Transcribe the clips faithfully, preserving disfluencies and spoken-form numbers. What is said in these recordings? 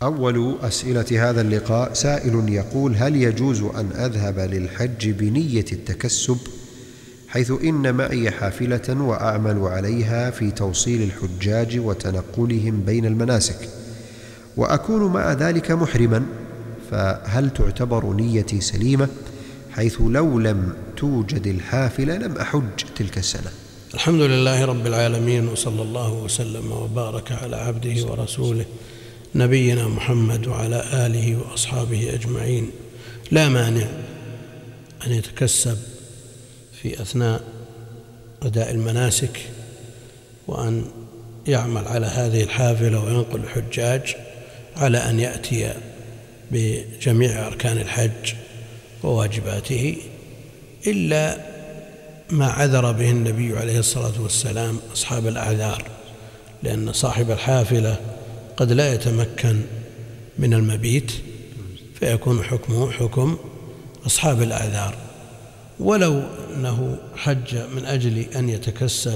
أول أسئلة هذا اللقاء سائل يقول: هل يجوز أن أذهب للحج بنية التكسب، حيث إن معي حافلة وأعمل عليها في توصيل الحجاج وتنقلهم بين المناسك، وأكون مع ذلك محرما، فهل تعتبر نيتي سليمة، حيث لو لم توجد الحافلة لم أحج تلك السنة؟ الحمد لله رب العالمين، وصلى الله وسلم وبارك على عبده ورسوله نبينا محمد وعلى آله وأصحابه أجمعين. لا مانع أن يتكسب في أثناء أداء المناسك، وأن يعمل على هذه الحافلة وينقل الحجاج على أن يأتي بجميع أركان الحج وواجباته، إلا ما عذر به النبي عليه الصلاة والسلام أصحاب الأعذار، لأن صاحب الحافلة قد لا يتمكن من المبيت، فيكون حكمه حكم أصحاب الأعذار. ولو أنه حج من أجل أن يتكسب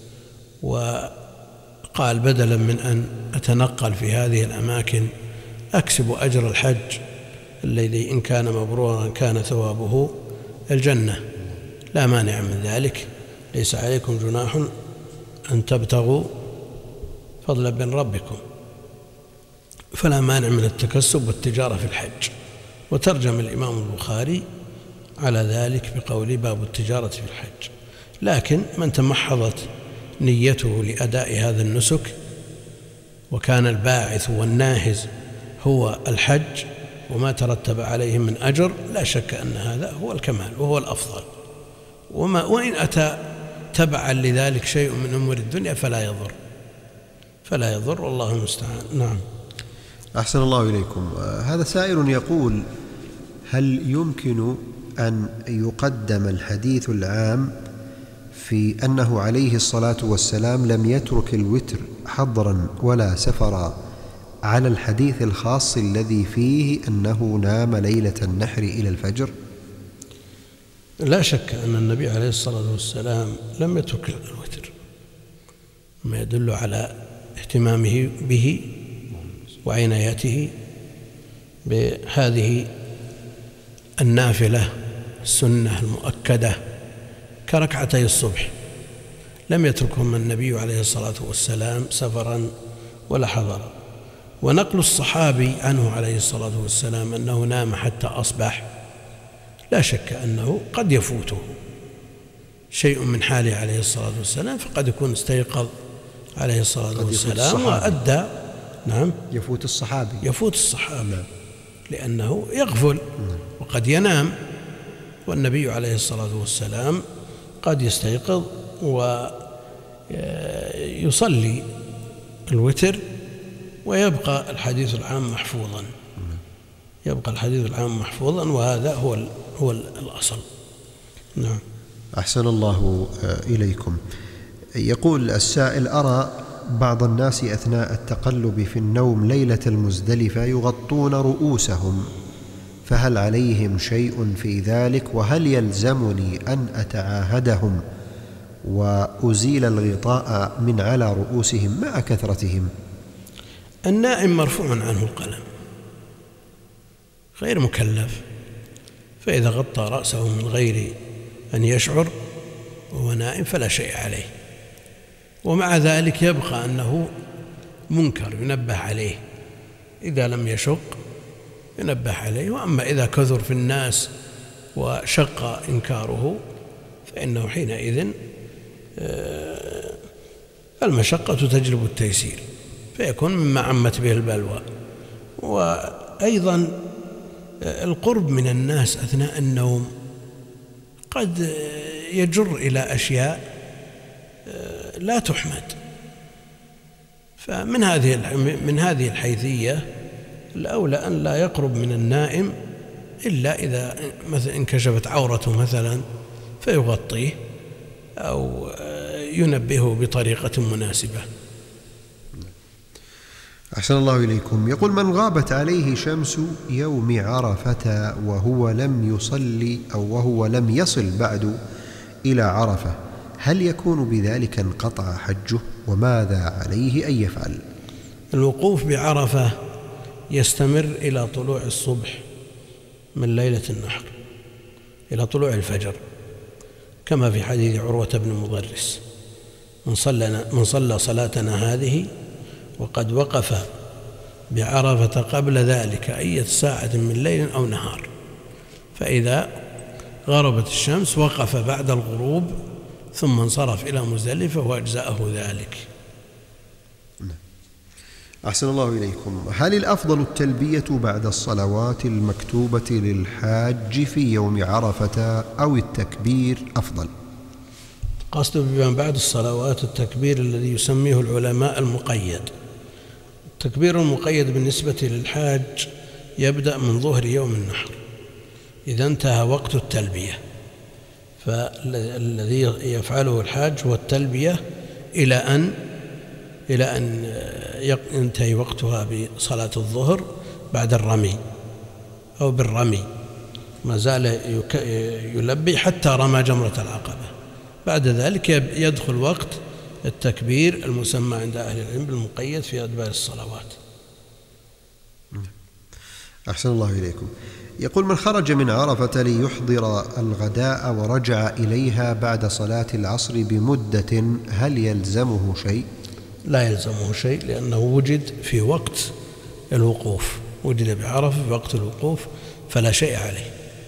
وقال بدلا من أن أتنقل في هذه الأماكن أكسب أجر الحج الذي إن كان مبرورا كان ثوابه الجنة، لا مانع من ذلك. ليس عليكم جناح أن تبتغوا فضلا من ربكم، فلا مانع من التكسب والتجارة في الحج. وترجم الإمام البخاري على ذلك بقول باب التجارة في الحج. لكن من تمحضت نيته لأداء هذا النسك وكان الباعث والناهز هو الحج وما ترتب عليه من أجر، لا شك أن هذا هو الكمال وهو الأفضل. وما وإن أتى تبعا لذلك شيء من أمور الدنيا فلا يضر فلا يضر والله المستعان. نعم. أحسن الله إليكم. هذا سائل يقول: هل يمكن أن يقدم الحديث العام في أنه عليه الصلاة والسلام لم يترك الوتر حضرا ولا سفرا على الحديث الخاص الذي فيه أنه نام ليلة النحر إلى الفجر؟ لا شك أن النبي عليه الصلاة والسلام لم يترك الوتر، ما يدل على اهتمامه به وعنايته بهذه النافلة السنة المؤكدة كركعتي الصبح، لم يتركهم النبي عليه الصلاة والسلام سفرا ولا حضرا. ونقل الصحابي عنه عليه الصلاة والسلام أنه نام حتى أصبح، لا شك أنه قد يفوته شيء من حاله عليه الصلاة والسلام، فقد يكون استيقظ عليه الصلاة والسلام وأدى. نعم، يفوت الصحابي يفوت الصحابي لأنه يغفل وقد ينام، والنبي عليه الصلاة والسلام قد يستيقظ ويصلي الوتر ويبقى الحديث العام محفوظا يبقى الحديث العام محفوظا وهذا هو هو الأصل. نعم. أحسن الله إليكم. يقول السائل: أرى بعض الناس أثناء التقلب في النوم ليلة المزدلفة يغطون رؤوسهم، فهل عليهم شيء في ذلك؟ وهل يلزمني أن أتعاهدهم وأزيل الغطاء من على رؤوسهم مع كثرتهم؟ النائم مرفوع عنه القلم، غير مكلف، فإذا غطى رأسه من غير أن يشعر وهو نائم فلا شيء عليه. ومع ذلك يبقى أنه منكر ينبه عليه، إذا لم يشق ينبه عليه. وأما إذا كثر في الناس وشق إنكاره فإنه حينئذ المشقة تجلب التيسير، فيكون مما عمت به البلوى. وأيضا القرب من الناس أثناء النوم قد يجر إلى أشياء لا تحمد، فمن هذه من هذه الحيثية الأولى أن لا يقرب من النائم إلا إذا مثلا انكشفت عورته مثلا فيغطيه أو ينبهه بطريقة مناسبة. أحسن الله إليكم. يقول: من غابت عليه شمس يوم عرفة وهو لم يصلي أو وهو لم يصل بعد إلى عرفة، هل يكون بذلك انقطع حجه؟ وماذا عليه أن يفعل؟ الوقوف بعرفة يستمر إلى طلوع الصبح من ليلة النحر، إلى طلوع الفجر، كما في حديث عروة بن مضرس: من صلى, من صلى صلاتنا هذه وقد وقف بعرفة قبل ذلك أي ساعة من ليل أو نهار، فإذا غربت الشمس وقف بعد الغروب ثم انصرف إلى مزدلفة وأجزأه ذلك. أحسن الله إليكم. هل الأفضل التلبية بعد الصلوات المكتوبة للحاج في يوم عرفة أو التكبير أفضل؟ قصد بما بعد الصلوات التكبير الذي يسميه العلماء المقيد. التكبير المقيد بالنسبة للحاج يبدأ من ظهر يوم النحر إذا انتهى وقت التلبية، فالذي يفعله الحاج هو التلبية إلى أن إلى أن ينتهي وقتها بصلاة الظهر بعد الرمي أو بالرمي، ما زال يلبي حتى رمى جمرة العقبة. بعد ذلك يدخل وقت التكبير المسمى عند أهل العلم بالمقيد في أدبار الصلوات. أحسن الله إليكم. يقول: من خرج من عرفة ليحضر الغداء ورجع إليها بعد صلاة العصر بمدة هل يلزمه شيء؟ لا يلزمه شيء، لأنه وجد في وقت الوقوف، وجد بعرفة في وقت الوقوف فلا شيء عليه.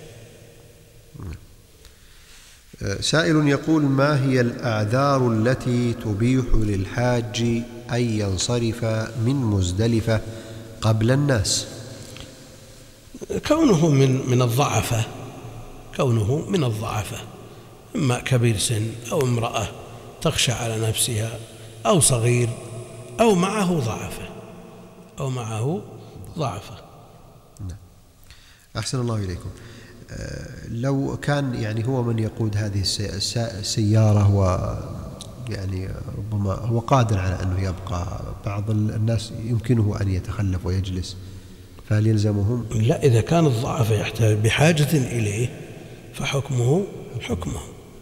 سائل يقول: ما هي الأعذار التي تبيح للحاج أن ينصرف من مزدلفة قبل الناس؟ كونه من من الضعفة، كونه من الضعفة، إما كبير سن أو امرأة تخشى على نفسها أو صغير أو معه ضعفة أو معه ضعفة. أحسن الله إليكم. لو كان يعني هو من يقود هذه السيارة ويعني ربما هو قادر على أنه يبقى، بعض الناس يمكنه أن يتخلف ويجلس، فهل يلزمهم؟ لا، إذا كان الضعف يحتاج بحاجة إليه فحكمه حكمه.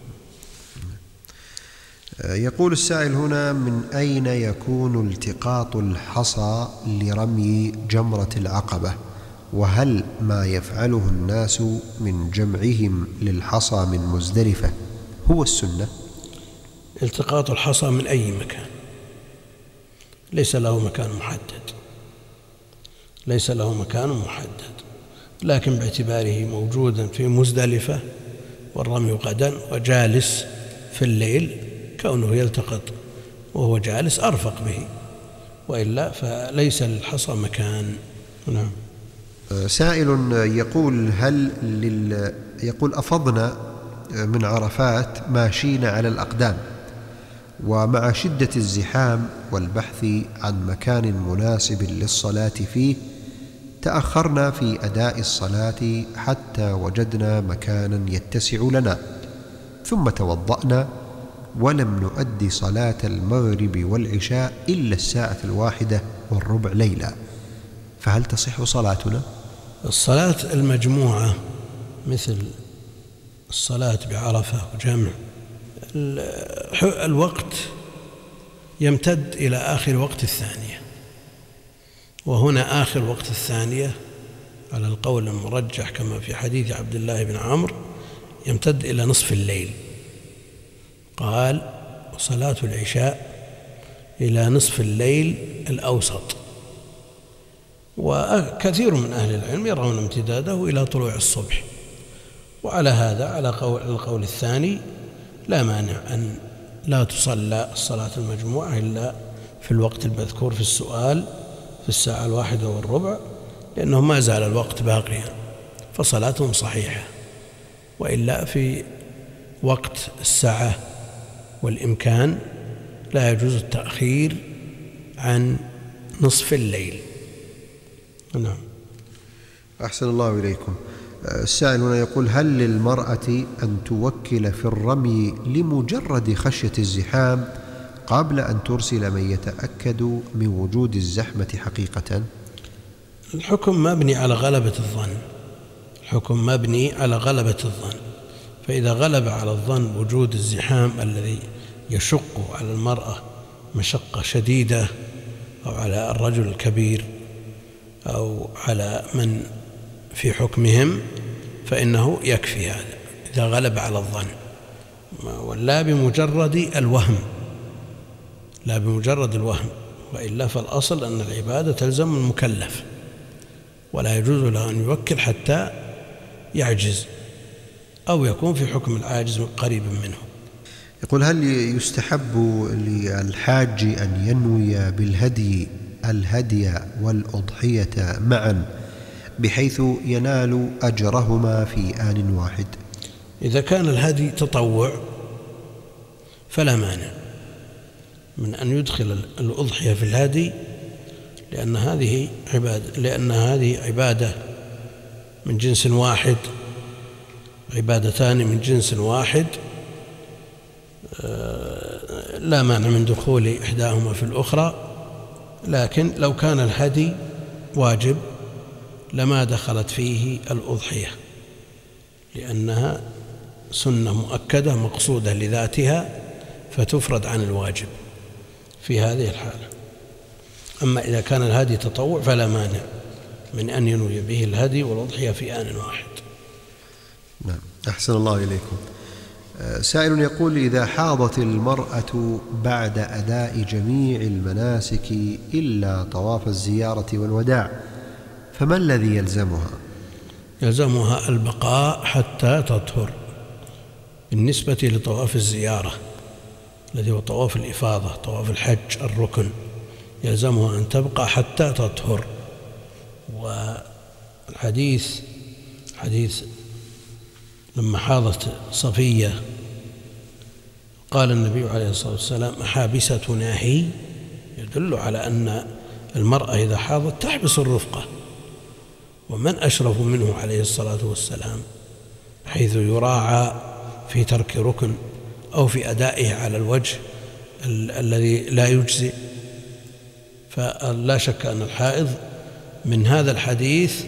يقول السائل هنا: من أين يكون التقاط الحصى لرمي جمرة العقبة؟ وهل ما يفعله الناس من جمعهم للحصى من مزدلفة هو السنة؟ التقاط الحصى من أي مكان، ليس له مكان محدد، ليس له مكان محدد، لكن باعتباره موجودا في مزدلفة والرمي غدا وجالس في الليل، كونه يلتقط وهو جالس أرفق به، وإلا فليس للحصى مكان. نعم. سائل يقول: هل لل... يقول: أفضنا من عرفات ماشين على الأقدام، ومع شدة الزحام والبحث عن مكان مناسب للصلاة فيه تأخرنا في أداء الصلاة حتى وجدنا مكانا يتسع لنا، ثم توضأنا ولم نؤدي صلاة المغرب والعشاء إلا الساعة الواحدة والربع ليلا، فهل تصح صلاتنا؟ الصلاة المجموعة مثل الصلاة بعرفة وجمع الوقت يمتد إلى آخر وقت الثانية، وهنا آخر وقت الثانية على القول المرجح كما في حديث عبد الله بن عمرو يمتد إلى نصف الليل. قال: صلاة العشاء إلى نصف الليل الأوسط. وكثير من أهل العلم يرون امتداده إلى طلوع الصبح، وعلى هذا على قول القول الثاني لا مانع أن لا تصلى الصلاة المجموعة إلا في الوقت المذكور في السؤال في الساعة الواحدة والربع، لأنه ما زال الوقت باقيا فصلاتهم صحيحة، وإلا في وقت الساعة والإمكان لا يجوز التأخير عن نصف الليل. نعم. أحسن الله إليكم. السائل هنا يقول: هل للمرأة أن توكل في الرمي لمجرد خشية الزحام قبل أن ترسل من يتأكد من وجود الزحمة حقيقة؟ الحكم مبني على غلبة الظن، الحكم مبني على غلبة الظن، فإذا غلب على الظن وجود الزحام الذي يشق على المرأة مشقة شديدة أو على الرجل الكبير أو على من في حكمهم فإنه يكفي هذا إذا غلب على الظن، ولا بمجرد الوهم، لا بمجرد الوهم، وإلا فالأصل أن العبادة تلزم المكلف ولا يجوز له أن يوكل حتى يعجز أو يكون في حكم العاجز قريبا منه. يقول: هل يستحب للحاج أن ينوي بالهدي الهدي والأضحية معا بحيث ينال أجرهما في آن واحد؟ إذا كان الهدي تطوع فلا مانع من أن يدخل الأضحية في الهدي، لأن هذه عبادة لأن هذه عبادة من جنس واحد، عبادتان من جنس واحد، لا مانع من دخول إحداهما في الأخرى. لكن لو كان الهدي واجب لما دخلت فيه الأضحية، لأنها سنة مؤكدة مقصودة لذاتها فتفرد عن الواجب في هذه الحالة. أما إذا كان الهدي تطوع فلا مانع من أن ينوي به الهدي والأضحية في آن واحد. نعم، أحسن الله إليكم. سائل يقول: إذا حاضت المرأة بعد أداء جميع المناسك إلا طواف الزيارة والوداع فما الذي يلزمها؟ يلزمها البقاء حتى تطهر. بالنسبة لطواف الزيارة الذي هو طواف الإفاضة، طواف الحج الركن، يلزمها أن تبقى حتى تطهر. والحديث حديث لما حاضت صفية قال النبي عليه الصلاة والسلام: حابستنا هي، يدل على أن المرأة إذا حاضت تحبس الرفقة، ومن أشرف منه عليه الصلاة والسلام حيث يراعى في ترك ركن أو في أدائه على الوجه ال الذي لا يجزي. فلا شك أن الحائض من هذا الحديث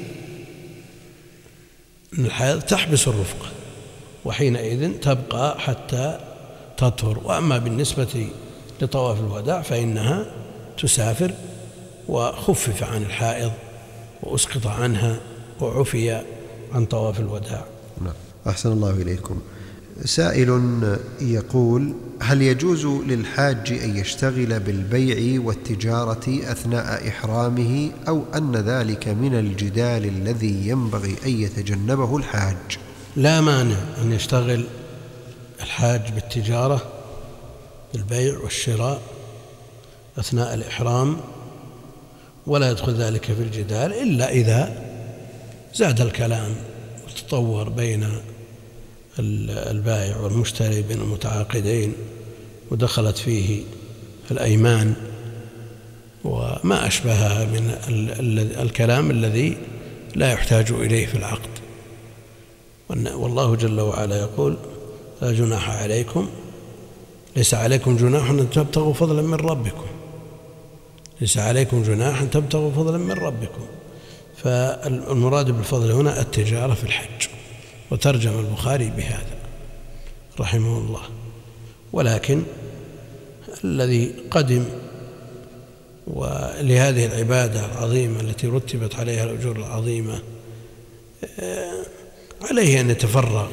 أن الحائض تحبس الرفقة، وحينئذ تبقى حتى تطهر. وأما بالنسبة لطواف الوداع فإنها تسافر وخفف عن الحائض وأسقط عنها وعفي عن طواف الوداع. نعم، أحسن الله إليكم. سائل يقول: هل يجوز للحاج أن يشتغل بالبيع والتجارة أثناء إحرامه، أو أن ذلك من الجدال الذي ينبغي أن يتجنبه الحاج؟ لا مانع أن يشتغل الحاج بالتجارة، بالبيع والشراء أثناء الإحرام، ولا يدخل ذلك في الجدال إلا إذا زاد الكلام وتطور بين البائع والمشتري، بين المتعاقدين، ودخلت فيه الأيمان وما أشبهها من الكلام الذي لا يحتاج إليه في العقد. والله جل وعلا يقول: لا جناح عليكم، ليس عليكم جناح أن تبتغوا فضلا من ربكم، ليس عليكم جناح أن تبتغوا فضلا من ربكم. فالمراد بالفضل هنا التجارة في الحج، وترجم البخاري بهذا رحمه الله. ولكن الذي قدم ولهذه العبادة العظيمة التي رتبت عليها الأجور العظيمة عليه أن يتفرغ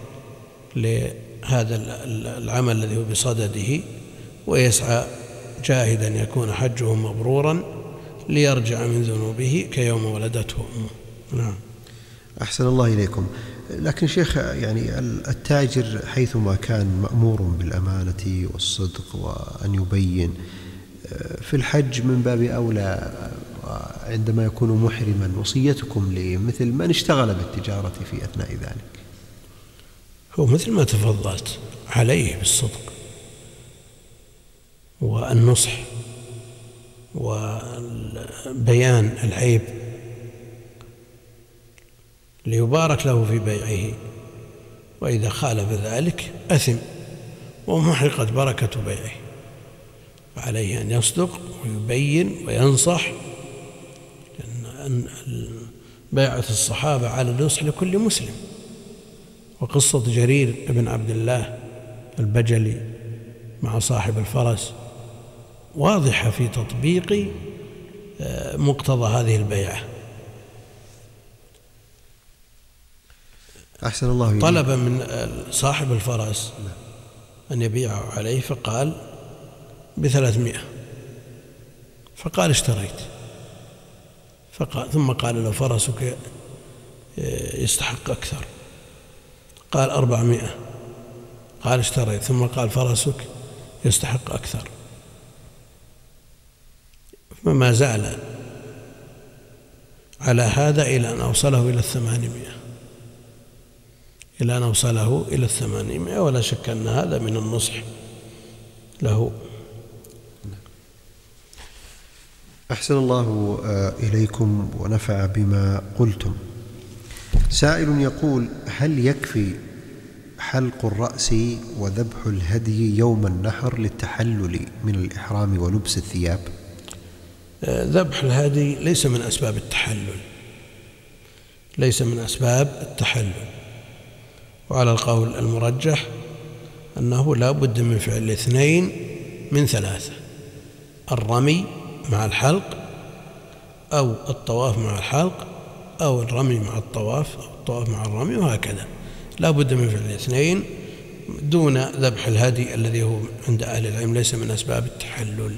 لهذا العمل الذي هو بصدده، ويسعى جاهدا يكون حجه مبرورا ليرجع من ذنوبه كيوم ولدته أمه. نعم، أحسن الله إليكم. لكن شيخ، يعني التاجر حيثما كان مأمور بالأمانة والصدق وأن يبين في الحج من باب أولى عندما يكون محرما، وصيتكم لمثل من اشتغل بالتجارة في أثناء ذلك؟ هو مثل ما تفضلت عليه بالصدق والنصح وبيان العيب ليبارك له في بيعه، وإذا خالف ذلك أثم ومحرقت بركة بيعه. فعليه أن يصدق ويبين وينصح، لأن بيعة الصحابة على النصح لكل مسلم. وقصة جرير بن عبد الله مقتضى هذه البيعة. أحسن الله إليك. طلب من صاحب الفرس أن يبيعه عليه فقال بثلاثمائة، فقال اشتريت، فقال ثم قال له فرسك يستحق أكثر، قال أربعمائة، قال اشتريت، ثم قال فرسك يستحق أكثر، فما زال على هذا إلى أن أوصله إلى الثمانمائة إلى أن أوصله إلى الثمانمائة ولا شك أن هذا من النصح له. أحسن الله إليكم ونفع بما قلتم. سائل يقول: هل يكفي حلق الرأس وذبح الهدي يوم النحر للتحلل من الإحرام ولبس الثياب؟ ذبح الهدي ليس من أسباب التحلل، ليس من أسباب التحلل، وعلى القول المرجح أنه لا بد من فعل الاثنين من ثلاثة: الرمي مع الحلق، أو الطواف مع الحلق، أو الرمي مع الطواف، أو الطواف مع الرمي، وهكذا. لا بد من فعل الاثنين دون ذبح الهدي الذي هو عند أهل العلم ليس من أسباب التحلل.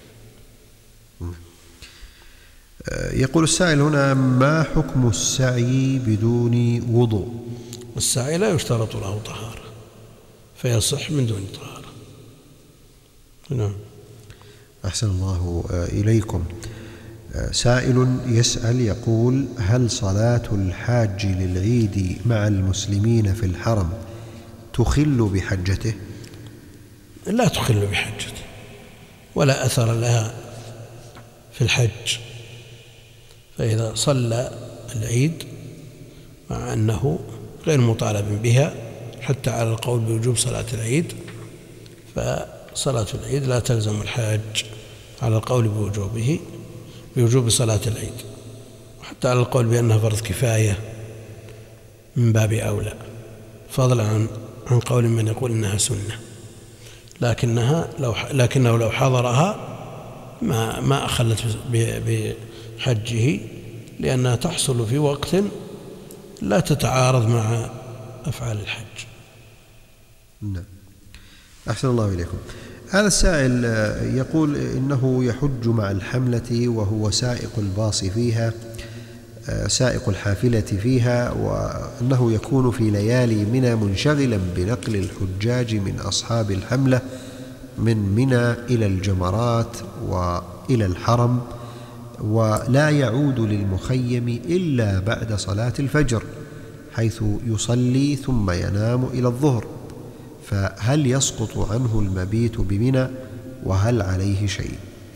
يقول السائل هنا: ما حكم السعي بدون وضوء؟ السعي لا يشترط له طهارة، فيصح من دون طهارة. نعم. أحسن الله إليكم. سائل يسأل يقول: هل صلاة الحاج للعيد مع المسلمين في الحرم تخل بحجته؟ لا تخل بحجته، ولا أثر لها في الحج. فإذا صلى العيد مع أنه غير مطالب بها حتى على القول بوجوب صلاة العيد، فصلاة العيد لا تلزم الحاج على القول بوجوبه بوجوب صلاة العيد، وحتى على القول بأنها فرض كفاية من باب أولى، فضلا عن عن قول من يقول إنها سنة، لكنها لو لكنه لو حضرها ما ما أخلت بحجه، لأنها تحصل في وقت لا تتعارض مع أفعال الحج. نعم. أحسن الله إليكم. هذا السائل يقول إنه يحج مع الحملة وهو سائق الباص فيها، سائق الحافلة فيها، وأنه يكون في ليالي منى منشغلا بنقل الحجاج من أصحاب الحملة من منى إلى الجمرات وإلى الحرم، ولا يعود للمخيم إلا بعد صلاة الفجر، حيث يصلي ثم ينام إلى الظهر، فهل يسقط عنه المبيت بمنى وهل عليه شيء؟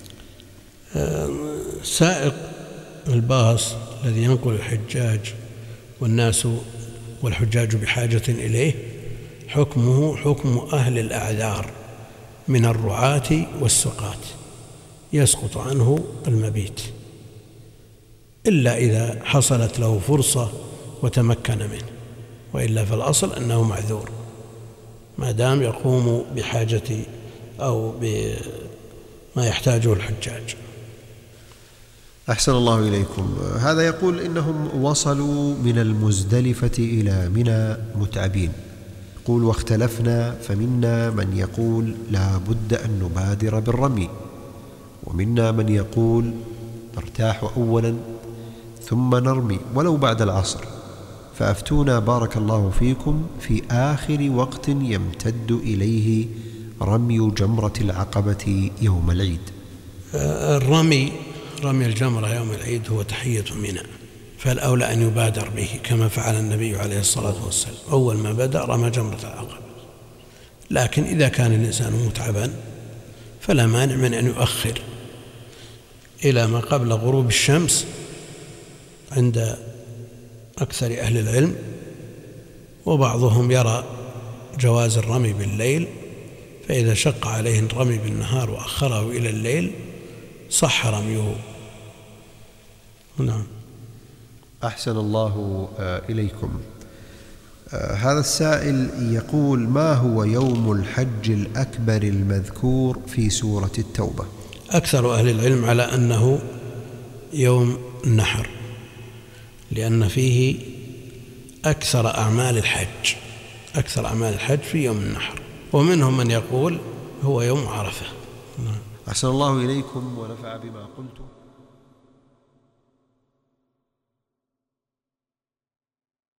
سائق الباص الذي ينقل الحجاج والناس والحجاج بحاجة إليه حكمه حكم أهل الأعذار من الرعاة والسقاة، يسقط عنه المبيت إلا إذا حصلت له فرصة وتمكن منه، وإلا فالأصل أنه معذور ما دام يقوم بحاجة أو بما يحتاجه الحجاج. أحسن الله إليكم. هذا يقول إنهم وصلوا من المزدلفة إلى منى متعبين، يقول: واختلفنا، فمنا من يقول لا بد أن نبادر بالرمي، ومنا من يقول نرتاح أولا ثم نرمي ولو بعد العصر، فأفتونا بارك الله فيكم في آخر وقت يمتد إليه رمي جمرة العقبة يوم العيد. الرمي رمي الجمرة يوم العيد هو تحية منى، فالأولى أن يبادر به كما فعل النبي عليه الصلاة والسلام، أول ما بدأ رمى جمرة العقبة. لكن إذا كان الإنسان متعبا فلا مانع من أن يؤخر إلى ما قبل غروب الشمس عند أكثر أهل العلم، وبعضهم يرى جواز الرمي بالليل، فإذا شق عليه الرمي بالنهار وأخره إلى الليل صح رميه. نعم. أحسن الله إليكم. هذا السائل يقول: ما هو يوم الحج الأكبر المذكور في سورة التوبة؟ أكثر أهل العلم على أنه يوم النحر، لأن فيه أكثر أعمال الحج، أكثر أعمال الحج في يوم النحر. ومنهم من يقول هو يوم عرفة. أحسن الله إليكم ونفع بما قلتم.